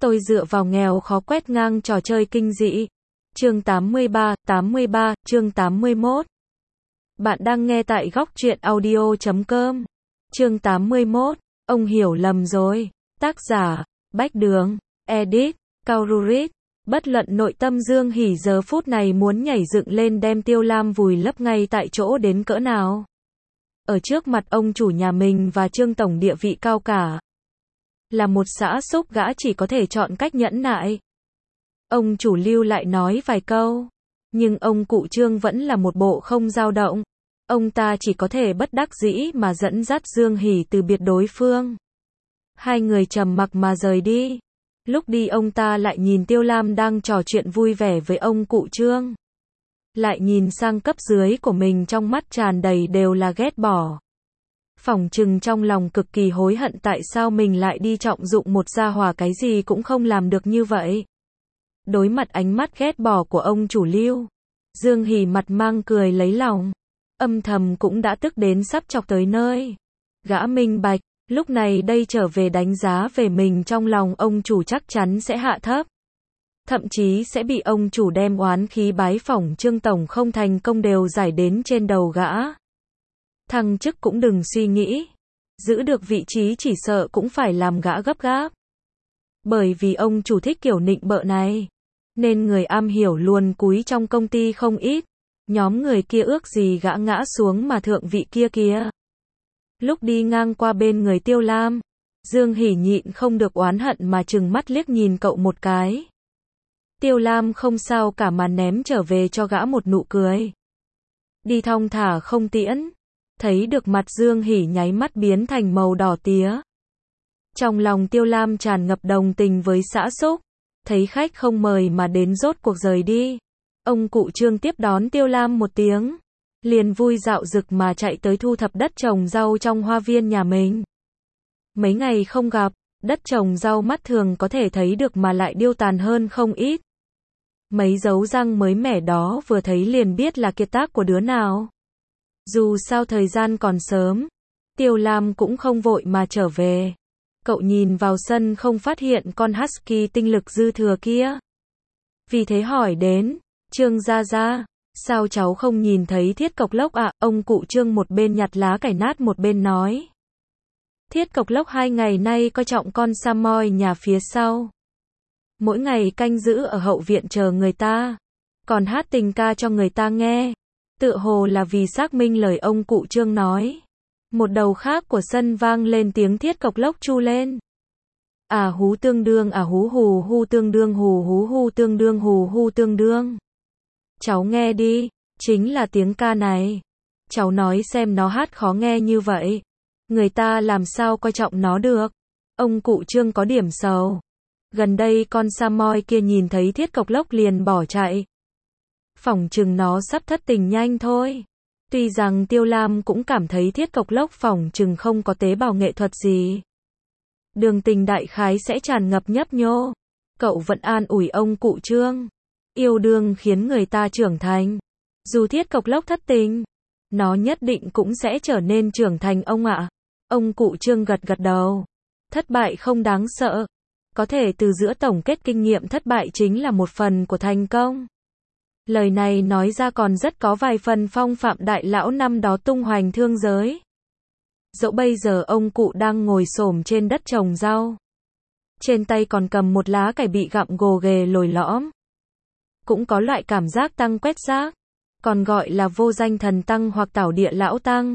Tôi dựa vào nghèo khó quét ngang trò chơi kinh dị. Chương 83, chương 81. Bạn đang nghe tại góc truyện audio.com. Chương 81, ông hiểu lầm rồi. Tác giả, Bách Đường, edit, Kaururit. Bất luận nội tâm Dương Hỷ giờ phút này muốn nhảy dựng lên đem Tiêu Lam vùi lấp ngay tại chỗ đến cỡ nào. Ở trước mặt ông chủ nhà mình và Trương Tổng địa vị cao cả. Là một xã xúc gã chỉ có thể chọn cách nhẫn nại. Ông chủ Lưu lại nói vài câu. Nhưng ông cụ Trương vẫn là một bộ không dao động. Ông ta chỉ có thể bất đắc dĩ mà dẫn dắt Dương Hỷ từ biệt đối phương. Hai người trầm mặc mà rời đi. Lúc đi ông ta lại nhìn Tiêu Lam đang trò chuyện vui vẻ với ông cụ Trương. Lại nhìn sang cấp dưới của mình, trong mắt tràn đầy đều là ghét bỏ. Phỏng chừng trong lòng cực kỳ hối hận tại sao mình lại đi trọng dụng một gia hỏa cái gì cũng không làm được như vậy. Đối mặt ánh mắt ghét bỏ của ông chủ Lưu, Dương Hỷ mặt mang cười lấy lòng. Âm thầm cũng đã tức đến sắp chọc tới nơi. Gã minh bạch, lúc này đây trở về đánh giá về mình trong lòng ông chủ chắc chắn sẽ hạ thấp. Thậm chí sẽ bị ông chủ đem oán khí bái phỏng Trương Tổng không thành công đều giải đến trên đầu gã. Thăng chức cũng đừng suy nghĩ. Giữ được vị trí chỉ sợ cũng phải làm gã gấp gáp. Bởi vì ông chủ thích kiểu nịnh bợ này. Nên người am hiểu luồn cúi trong công ty không ít. Nhóm người kia ước gì gã ngã xuống mà thượng vị kia kìa. Lúc đi ngang qua bên người Tiêu Lam, Dương Hỷ nhịn không được oán hận mà trừng mắt liếc nhìn cậu một cái. Tiêu Lam không sao cả mà ném trở về cho gã một nụ cười. Đi thong thả không tiễn. Thấy được mặt Dương Hỷ nháy mắt biến thành màu đỏ tía. Trong lòng Tiêu Lam tràn ngập đồng tình với xã xúc. Thấy khách không mời mà đến rốt cuộc rời đi. Ông cụ Trương tiếp đón Tiêu Lam một tiếng. Liền vui dạo dực mà chạy tới thu thập đất trồng rau trong hoa viên nhà mình. Mấy ngày không gặp, đất trồng rau mắt thường có thể thấy được mà lại điêu tàn hơn không ít. Mấy dấu răng mới mẻ đó vừa thấy liền biết là kiệt tác của đứa nào. Dù sao thời gian còn sớm, Tiêu Lam cũng không vội mà trở về. Cậu nhìn vào sân không phát hiện con husky tinh lực dư thừa kia. Vì thế hỏi đến, Trương gia gia, sao cháu không nhìn thấy Thiết Cộc Lốc ạ? Ông cụ Trương một bên nhặt lá cải nát một bên nói. Thiết Cộc Lốc 2 ngày nay coi trọng con Samoy nhà phía sau. Mỗi ngày canh giữ ở hậu viện chờ người ta. Còn hát tình ca cho người ta nghe. Tựa hồ là vì xác minh lời ông cụ Trương nói. Một đầu khác của sân vang lên tiếng Thiết Cộc Lốc chu lên. À hú tương đương à hú hù hu tương đương hù hú hu tương đương hù hu tương đương. Cháu nghe đi, chính là tiếng ca này. Cháu nói xem nó hát khó nghe như vậy. Người ta làm sao coi trọng nó được. Ông cụ Trương có điểm sầu. Gần đây con Samoy kia nhìn thấy Thiết Cộc Lốc liền bỏ chạy. Phỏng chừng nó sắp thất tình nhanh thôi. Tuy rằng Tiêu Lam cũng cảm thấy Thiết Cộc Lốc phỏng chừng không có tế bào nghệ thuật gì. Đường tình đại khái sẽ tràn ngập nhấp nhô. Cậu vẫn an ủi ông cụ Trương. Yêu đương khiến người ta trưởng thành. Dù Thiết Cộc Lốc thất tình, nó nhất định cũng sẽ trở nên trưởng thành ông ạ. Ông cụ Trương gật gật đầu. Thất bại không đáng sợ. Có thể từ giữa tổng kết kinh nghiệm thất bại chính là một phần của thành công. Lời này nói ra còn rất có vài phần phong phạm đại lão năm đó tung hoành thương giới. Dẫu bây giờ ông cụ đang ngồi xổm trên đất trồng rau. Trên tay còn cầm một lá cải bị gặm gồ ghề lồi lõm. Cũng có loại cảm giác tăng quét rác. Còn gọi là vô danh thần tăng hoặc tảo địa lão tăng.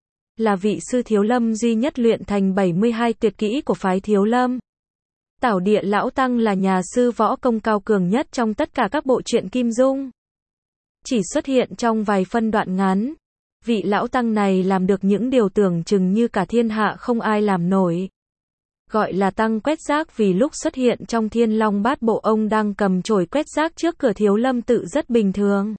Là vị sư Thiếu Lâm duy nhất luyện thành 72 tuyệt kỹ của phái Thiếu Lâm. Tảo địa lão tăng là nhà sư võ công cao cường nhất trong tất cả các bộ truyện Kim Dung. Chỉ xuất hiện trong vài phân đoạn ngắn. Vị lão tăng này làm được những điều tưởng chừng như cả thiên hạ không ai làm nổi. Gọi là tăng quét rác vì lúc xuất hiện trong Thiên Long Bát Bộ ông đang cầm chổi quét rác trước cửa Thiếu Lâm tự rất bình thường.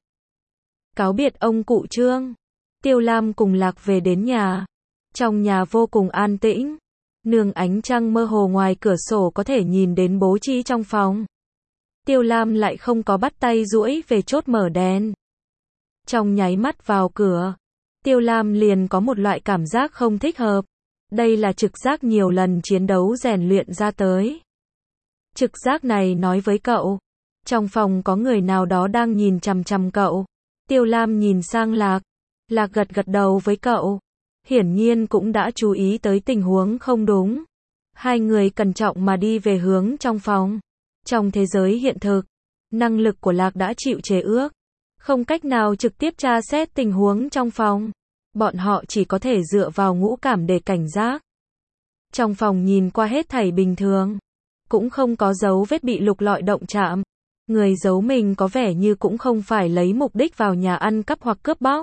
Cáo biệt ông cụ Trương, Tiêu Lam cùng Lạc về đến nhà. Trong nhà vô cùng an tĩnh. Nương ánh trăng mơ hồ ngoài cửa sổ có thể nhìn đến bố trí trong phòng. Tiêu Lam lại không có bắt tay duỗi về chốt mở đèn. Trong nháy mắt vào cửa, Tiêu Lam liền có một loại cảm giác không thích hợp. Đây là trực giác nhiều lần chiến đấu rèn luyện ra tới. Trực giác này nói với cậu. Trong phòng có người nào đó đang nhìn chằm chằm cậu. Tiêu Lam nhìn sang Lạc. Lạc gật gật đầu với cậu. Hiển nhiên cũng đã chú ý tới tình huống không đúng. Hai người cẩn trọng mà đi về hướng trong phòng. Trong thế giới hiện thực, năng lực của Lạc đã chịu chế ước. Không cách nào trực tiếp tra xét tình huống trong phòng. Bọn họ chỉ có thể dựa vào ngũ cảm để cảnh giác. Trong phòng nhìn qua hết thảy bình thường. Cũng không có dấu vết bị lục lọi động chạm. Người giấu mình có vẻ như cũng không phải lấy mục đích vào nhà ăn cắp hoặc cướp bóc.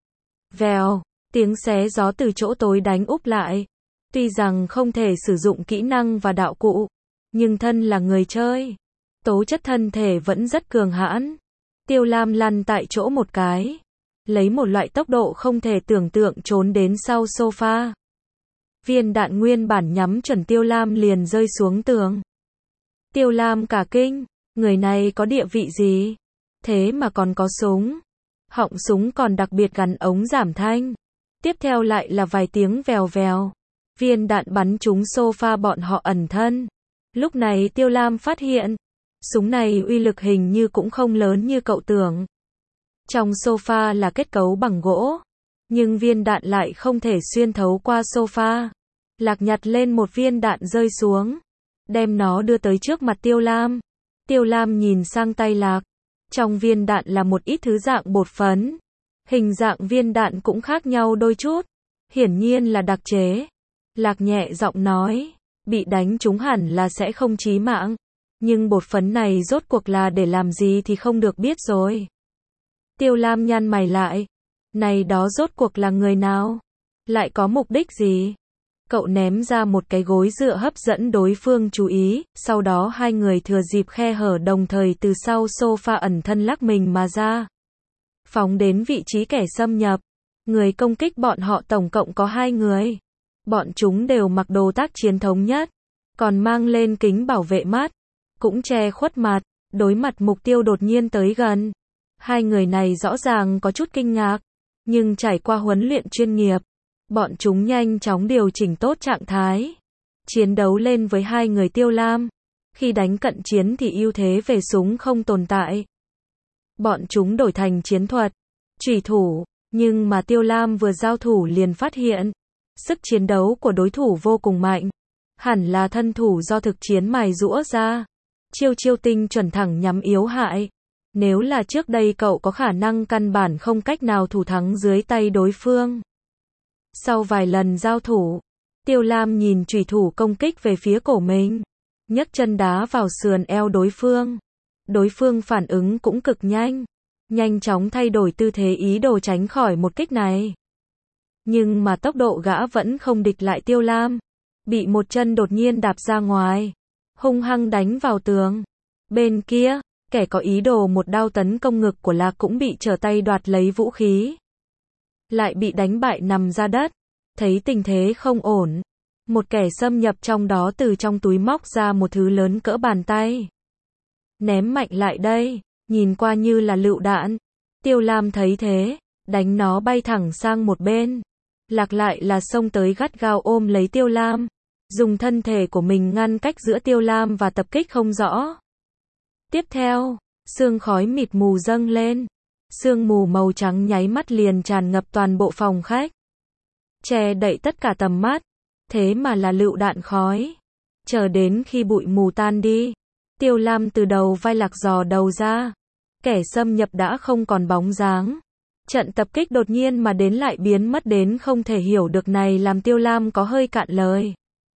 Vèo, tiếng xé gió từ chỗ tối đánh úp lại. Tuy rằng không thể sử dụng kỹ năng và đạo cụ, nhưng thân là người chơi, tố chất thân thể vẫn rất cường hãn. Tiêu Lam lăn tại chỗ một cái, lấy một loại tốc độ không thể tưởng tượng trốn đến sau sofa. Viên đạn nguyên bản nhắm chuẩn Tiêu Lam liền rơi xuống tường. Tiêu Lam cả kinh, người này có địa vị gì? Thế mà còn có súng. Họng súng còn đặc biệt gắn ống giảm thanh. Tiếp theo lại là vài tiếng vèo vèo. Viên đạn bắn trúng sofa bọn họ ẩn thân. Lúc này Tiêu Lam phát hiện, súng này uy lực hình như cũng không lớn như cậu tưởng. Trong sofa là kết cấu bằng gỗ, nhưng viên đạn lại không thể xuyên thấu qua sofa. Lạc nhặt lên một viên đạn rơi xuống, đem nó đưa tới trước mặt Tiêu Lam. Tiêu Lam nhìn sang tay Lạc. Trong viên đạn là một ít thứ dạng bột phấn. Hình dạng viên đạn cũng khác nhau đôi chút. Hiển nhiên là đặc chế. Lạc nhẹ giọng nói, bị đánh trúng hẳn là sẽ không chí mạng. Nhưng bột phấn này rốt cuộc là để làm gì thì không được biết rồi. Tiêu Lam nhăn mày lại. Này đó rốt cuộc là người nào? Lại có mục đích gì? Cậu ném ra một cái gối dựa hấp dẫn đối phương chú ý, sau đó hai người thừa dịp khe hở đồng thời từ sau sofa ẩn thân lắc mình mà ra. Phóng đến vị trí kẻ xâm nhập. Người công kích bọn họ tổng cộng có 2 người. Bọn chúng đều mặc đồ tác chiến thống nhất, còn mang lên kính bảo vệ mắt, cũng che khuất mặt, đối mặt mục tiêu đột nhiên tới gần. Hai người này rõ ràng có chút kinh ngạc, nhưng trải qua huấn luyện chuyên nghiệp, bọn chúng nhanh chóng điều chỉnh tốt trạng thái, chiến đấu lên với hai người Tiêu Lam. Khi đánh cận chiến thì ưu thế về súng không tồn tại. Bọn chúng đổi thành chiến thuật, chủy thủ, nhưng mà Tiêu Lam vừa giao thủ liền phát hiện, sức chiến đấu của đối thủ vô cùng mạnh, hẳn là thân thủ do thực chiến mài giũa ra. Chiêu chiêu tinh chuẩn thẳng nhắm yếu hại. Nếu là trước đây cậu có khả năng căn bản không cách nào thủ thắng dưới tay đối phương. Sau vài lần giao thủ, Tiêu Lam nhìn chủy thủ công kích về phía cổ mình, nhấc chân đá vào sườn eo đối phương. Đối phương phản ứng cũng cực nhanh, nhanh chóng thay đổi tư thế ý đồ tránh khỏi một kích này. Nhưng mà tốc độ gã vẫn không địch lại Tiêu Lam, bị một chân đột nhiên đạp ra ngoài, hung hăng đánh vào tường. Bên kia, kẻ có ý đồ một đao tấn công ngực của Lạc cũng bị trở tay đoạt lấy vũ khí, lại bị đánh bại nằm ra đất. Thấy tình thế không ổn, một kẻ xâm nhập trong đó từ trong túi móc ra một thứ lớn cỡ bàn tay, ném mạnh lại đây, nhìn qua như là lựu đạn. Tiêu Lam thấy thế, đánh nó bay thẳng sang một bên. Lạc lại là xông tới gắt gao ôm lấy Tiêu Lam, dùng thân thể của mình ngăn cách giữa Tiêu Lam và tập kích không rõ. Tiếp theo, sương khói mịt mù dâng lên. Sương mù màu trắng nháy mắt liền tràn ngập toàn bộ phòng khách, che đậy tất cả tầm mắt. Thế mà là lựu đạn khói. Chờ đến khi bụi mù tan đi, Tiêu Lam từ đầu vai Lạc dò đầu ra. Kẻ xâm nhập đã không còn bóng dáng. Trận tập kích đột nhiên mà đến lại biến mất đến không thể hiểu được này làm Tiêu Lam có hơi cạn lời.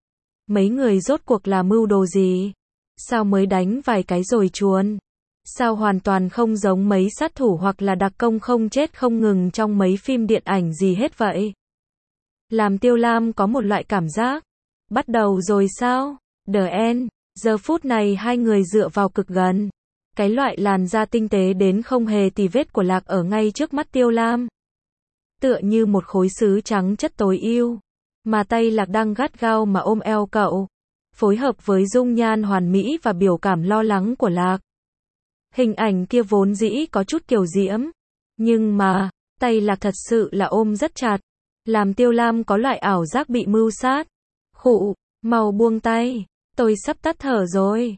Mấy người rốt cuộc là mưu đồ gì? Sao mới đánh vài cái rồi chuồn? Sao hoàn toàn không giống mấy sát thủ hoặc là đặc công không chết không ngừng trong mấy phim điện ảnh gì hết vậy? Làm Tiêu Lam có một loại cảm giác. Bắt đầu rồi sao? The end. Giờ phút này hai người dựa vào cực gần. Cái loại làn da tinh tế đến không hề tì vết của Lạc ở ngay trước mắt Tiêu Lam. Tựa như một khối sứ trắng chất tối ưu. Mà tay Lạc đang gắt gao mà ôm eo cậu. Phối hợp với dung nhan hoàn mỹ và biểu cảm lo lắng của Lạc. Hình ảnh kia vốn dĩ có chút kiều diễm. Nhưng mà, tay Lạc thật sự là ôm rất chặt. Làm Tiêu Lam có loại ảo giác bị mưu sát. Khụ, mau buông tay. Tôi sắp tắt thở rồi.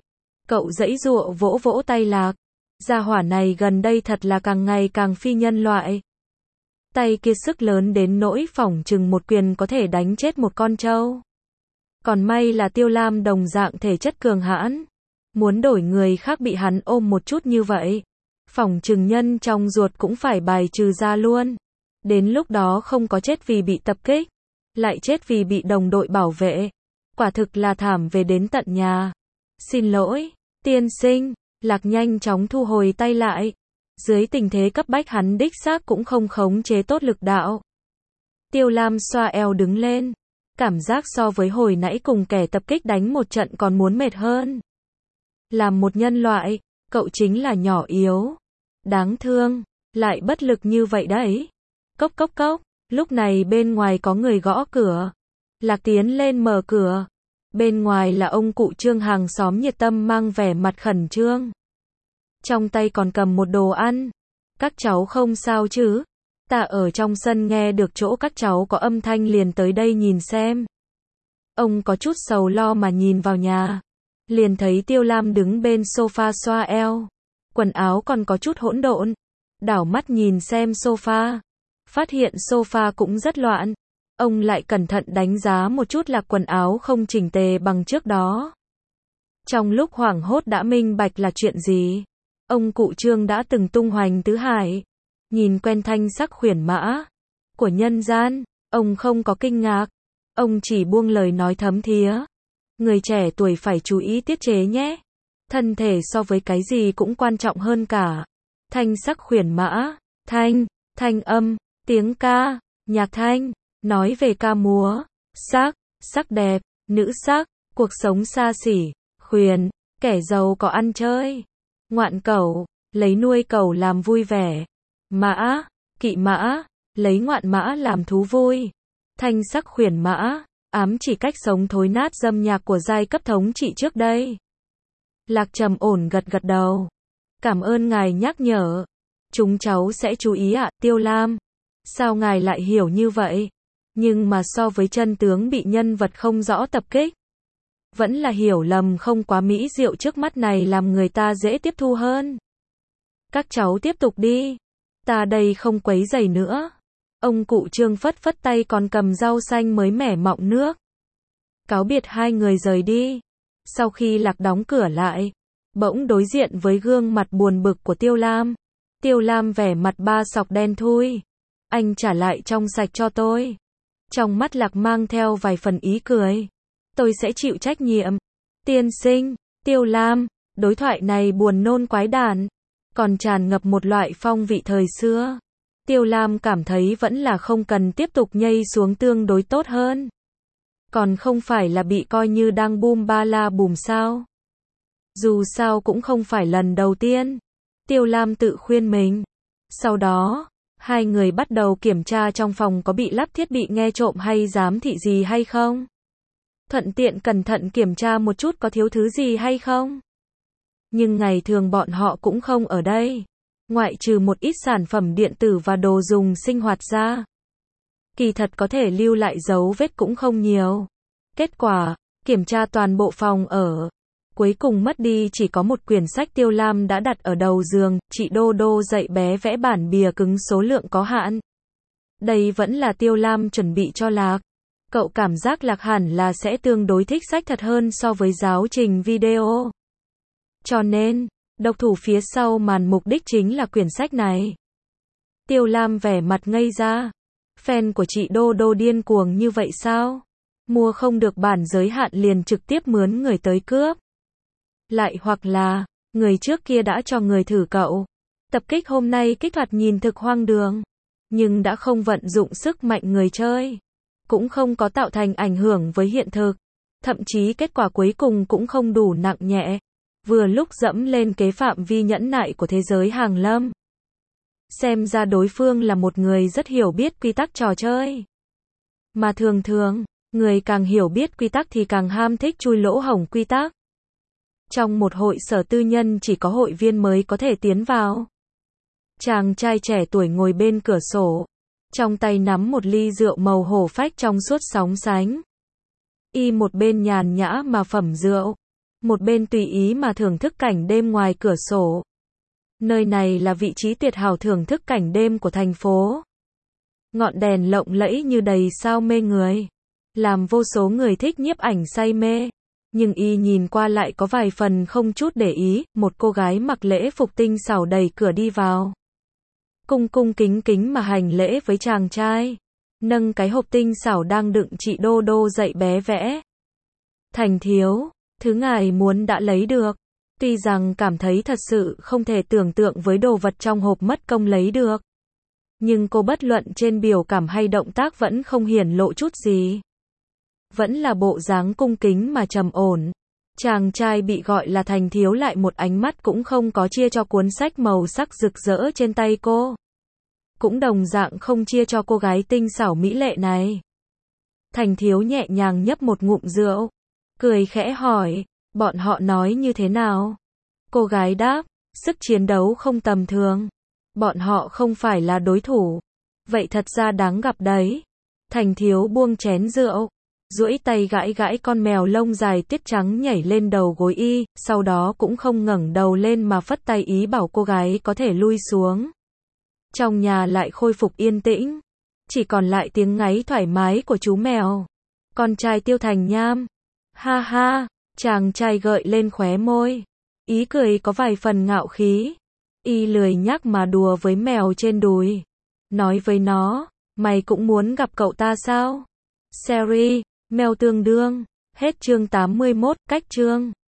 Cậu giãy giụa vỗ vỗ tay Lạc. Gia hỏa này gần đây thật là càng ngày càng phi nhân loại. Tay kia sức lớn đến nỗi phỏng chừng một quyền có thể đánh chết một con trâu. Còn may là Tiêu Lam đồng dạng thể chất cường hãn. Muốn đổi người khác bị hắn ôm một chút như vậy, phỏng chừng nhân trong ruột cũng phải bài trừ ra luôn. Đến lúc đó không có chết vì bị tập kích, lại chết vì bị đồng đội bảo vệ. Quả thực là thảm về đến tận nhà. Xin lỗi, tiên sinh. Lạc nhanh chóng thu hồi tay lại. Dưới tình thế cấp bách hắn đích xác cũng không khống chế tốt lực đạo. Tiêu Lam xoa eo đứng lên. Cảm giác so với hồi nãy cùng kẻ tập kích đánh một trận còn muốn mệt hơn. Làm một nhân loại, cậu chính là nhỏ yếu, đáng thương, lại bất lực như vậy đấy. Cốc cốc cốc, lúc này bên ngoài có người gõ cửa. Lạc tiến lên mở cửa. Bên ngoài là ông cụ Trương hàng xóm nhiệt tâm mang vẻ mặt khẩn trương. Trong tay còn cầm một đồ ăn. Các cháu không sao chứ? Ta ở trong sân nghe được chỗ các cháu có âm thanh liền tới đây nhìn xem. Ông có chút sầu lo mà nhìn vào nhà. Liền thấy Tiêu Lam đứng bên sofa xoa eo. Quần áo còn có chút hỗn độn. Đảo mắt nhìn xem sofa. Phát hiện sofa cũng rất loạn. Ông lại cẩn thận đánh giá một chút là quần áo không chỉnh tề bằng trước đó. Trong lúc hoảng hốt đã minh bạch là chuyện gì. Ông cụ Trương đã từng tung hoành tứ hải. Nhìn quen thanh sắc khuyển mã của nhân gian, ông không có kinh ngạc. Ông chỉ buông lời nói thấm thía. Người trẻ tuổi phải chú ý tiết chế nhé. Thân thể so với cái gì cũng quan trọng hơn cả. Thanh sắc khuyển mã, thanh âm, tiếng ca, nhạc thanh, nói về ca múa, sắc đẹp, nữ sắc, cuộc sống xa xỉ, khuyển, kẻ giàu có ăn chơi, ngoạn cẩu, lấy nuôi cẩu làm vui vẻ, mã, kỵ mã, lấy ngoạn mã làm thú vui. Thanh sắc khuyển mã, ám chỉ cách sống thối nát dâm nhạc của giai cấp thống trị trước đây. Lạc trầm ổn gật gật đầu. Cảm ơn ngài nhắc nhở. Chúng cháu sẽ chú ý ạ. Tiêu Lam. Sao ngài lại hiểu như vậy? Nhưng mà so với chân tướng bị nhân vật không rõ tập kích, vẫn là hiểu lầm không quá mỹ diệu trước mắt này làm người ta dễ tiếp thu hơn. Các cháu tiếp tục đi. Ta đây không quấy rầy nữa. Ông cụ Trương phất phất tay còn cầm rau xanh mới mẻ mọng nước. Cáo biệt hai người rời đi. Sau khi Lạc đóng cửa lại, bỗng đối diện với gương mặt buồn bực của Tiêu Lam. Tiêu Lam vẻ mặt ba sọc đen thui. Anh trả lại trong sạch cho tôi. Trong mắt Lạc mang theo vài phần ý cười. Tôi sẽ chịu trách nhiệm. Tiên sinh, Tiêu Lam, đối thoại này buồn nôn quái đản, còn tràn ngập một loại phong vị thời xưa. Tiêu Lam cảm thấy vẫn là không cần tiếp tục nhây xuống tương đối tốt hơn. Còn không phải là bị coi như đang bum ba la bùm sao. Dù sao cũng không phải lần đầu tiên. Tiêu Lam tự khuyên mình. Sau đó, hai người bắt đầu kiểm tra trong phòng có bị lắp thiết bị nghe trộm hay giám thị gì hay không. Thuận tiện cẩn thận kiểm tra một chút có thiếu thứ gì hay không. Nhưng ngày thường bọn họ cũng không ở đây. Ngoại trừ một ít sản phẩm điện tử và đồ dùng sinh hoạt ra. Kỳ thật có thể lưu lại dấu vết cũng không nhiều. Kết quả, kiểm tra toàn bộ phòng ở. Cuối cùng mất đi chỉ có một quyển sách Tiêu Lam đã đặt ở đầu giường, chị Đô Đô dạy bé vẽ bản bìa cứng số lượng có hạn. Đây vẫn là Tiêu Lam chuẩn bị cho Lạc. Cậu cảm giác Lạc hẳn là sẽ tương đối thích sách thật hơn so với giáo trình video. Cho nên, độc thủ phía sau màn mục đích chính là quyển sách này. Tiêu Lam vẻ mặt ngây ra. Fan của chị Đô Đô điên cuồng như vậy sao? Mua không được bản giới hạn liền trực tiếp mướn người tới cướp. Lại hoặc là, người trước kia đã cho người thử cậu. Tập kích hôm nay kích hoạt nhìn thực hoang đường. Nhưng đã không vận dụng sức mạnh người chơi. Cũng không có tạo thành ảnh hưởng với hiện thực. Thậm chí kết quả cuối cùng cũng không đủ nặng nhẹ. Vừa lúc dẫm lên cái phạm vi nhẫn nại của thế giới hàng lâm. Xem ra đối phương là một người rất hiểu biết quy tắc trò chơi. Mà thường thường, người càng hiểu biết quy tắc thì càng ham thích chui lỗ hổng quy tắc. Trong một hội sở tư nhân chỉ có hội viên mới có thể tiến vào. Chàng trai trẻ tuổi ngồi bên cửa sổ. Trong tay nắm một ly rượu màu hổ phách trong suốt sóng sánh. Y một bên nhàn nhã mà phẩm rượu. một bên tùy ý mà thưởng thức cảnh đêm ngoài cửa sổ. Nơi này là vị trí tuyệt hảo thưởng thức cảnh đêm của thành phố. Ngọn đèn lộng lẫy như đầy sao mê người, làm vô số người thích nhiếp ảnh say mê. Nhưng y nhìn qua lại có vài phần không chút để ý, một cô gái mặc lễ phục tinh xảo đẩy cửa đi vào. Cung cung kính kính mà hành lễ với chàng trai, nâng cái hộp tinh xảo đang đựng chị Đô Đô dạy bé vẽ. Thành thiếu, thứ ngài muốn đã lấy được. Tuy rằng cảm thấy thật sự không thể tưởng tượng với đồ vật trong hộp mất công lấy được. Nhưng cô bất luận trên biểu cảm hay động tác vẫn không hiển lộ chút gì. Vẫn là bộ dáng cung kính mà trầm ổn. Chàng trai bị gọi là Thành thiếu lại một ánh mắt cũng không có chia cho cuốn sách màu sắc rực rỡ trên tay cô. Cũng đồng dạng không chia cho cô gái tinh xảo mỹ lệ này. Thành thiếu nhẹ nhàng nhấp một ngụm rượu, cười khẽ hỏi, bọn họ nói như thế nào? Cô gái đáp, sức chiến đấu không tầm thường. Bọn họ không phải là đối thủ. Vậy thật ra đáng gặp đấy. Thành thiếu buông chén rượu, duỗi tay gãi gãi con mèo lông dài tiết trắng nhảy lên đầu gối y, sau đó cũng không ngẩng đầu lên mà phất tay ý bảo cô gái có thể lui xuống. Trong nhà lại khôi phục yên tĩnh, chỉ còn lại tiếng ngáy thoải mái của chú mèo. Con trai Tiêu Thành Nham. Ha ha, chàng trai gợi lên khóe môi. Ý cười có vài phần ngạo khí. Y lười nhác mà đùa với mèo trên đùi. Nói với nó, mày cũng muốn gặp cậu ta sao? Series, mèo tương đương. Hết chương 81, cách chương.